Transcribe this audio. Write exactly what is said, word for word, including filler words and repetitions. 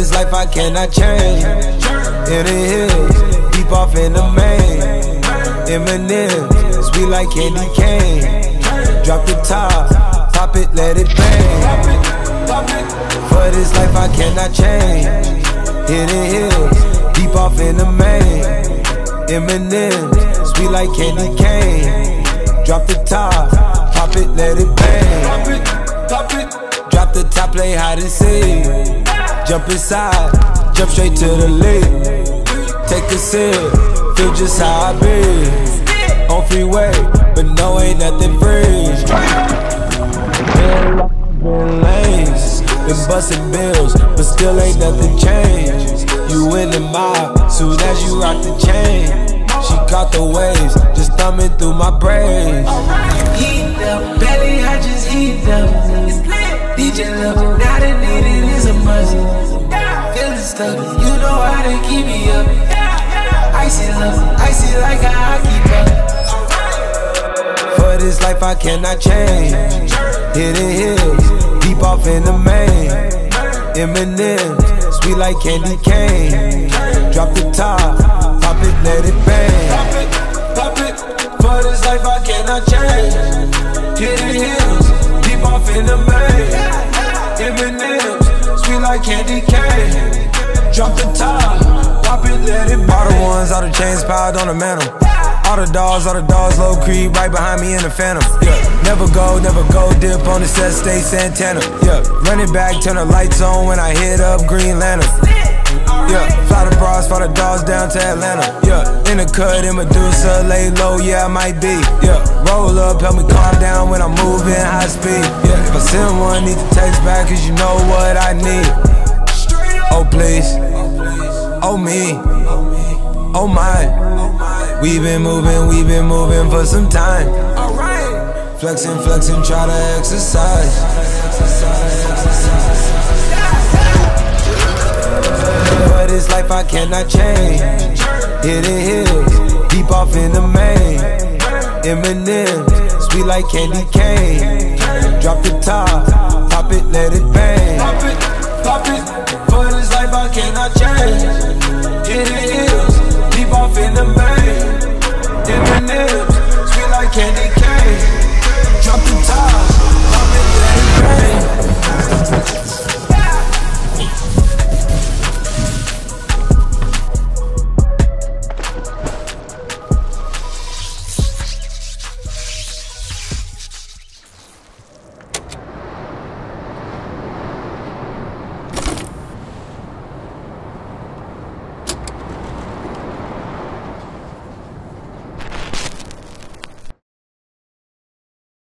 this life I cannot change. In the hills, deep off in the main. Eminem, sweet like candy cane. Drop the top, pop it, let it bang. For this life I cannot change. In the hills, deep off in the main. Eminem, sweet like candy cane. Drop the top, pop it, let it bang. Pop it, pop it. Drop the top, play hide and seek. Jump inside, jump straight to the lead. Take a sip, feel just how I be. On freeway, but no, ain't nothing free. Been lanes, been busting bills, but still ain't nothing changed. You in the mob, soon as you rock the chain. She caught the waves, just thumbing through my brains. Eat them, belly, I just eat them. D J love, now the needed is a must. Feeling stuck, you know how to keep me up. Icy love, icy like a hockey puck. For this life I cannot change. Hidden hills, deep off in the main. Eminem, sweet like candy cane. Drop the top, pop it, let it bang. Pop it, pop it. For this life I cannot change. Hidden hills, deep off in the main. Eminem, sweet like candy cane. Drop the top, pop it, let it bang. All the ones, all the chains piled on the mantle. All the dogs, all the dogs, low creep, right behind me in the phantom. Yeah, never go, never go, dip on the set, stay Santana. Yeah, run it back, turn the lights on when I hit up Green Lantern. Yeah, fly the bras, fly the dogs down to Atlanta. Yeah, in the cut, in Medusa, lay low, yeah, I might be. Yeah, roll up, help me calm down when I'm moving high speed. Yeah, if I send one, need to text back, cause you know what I need. Oh, please. Oh, me. Oh, my. We been moving, we been moving for some time. Alright. Flexing, flexing, try to exercise. For this life I cannot change. Hidden hills, deep off in the main. Eminem, sweet like candy cane. Drop the top, pop it, let it bang. Pop it, pop it. For this life I cannot change. Hidden hills, deep off in the main. Eminem, sweet like candy cane.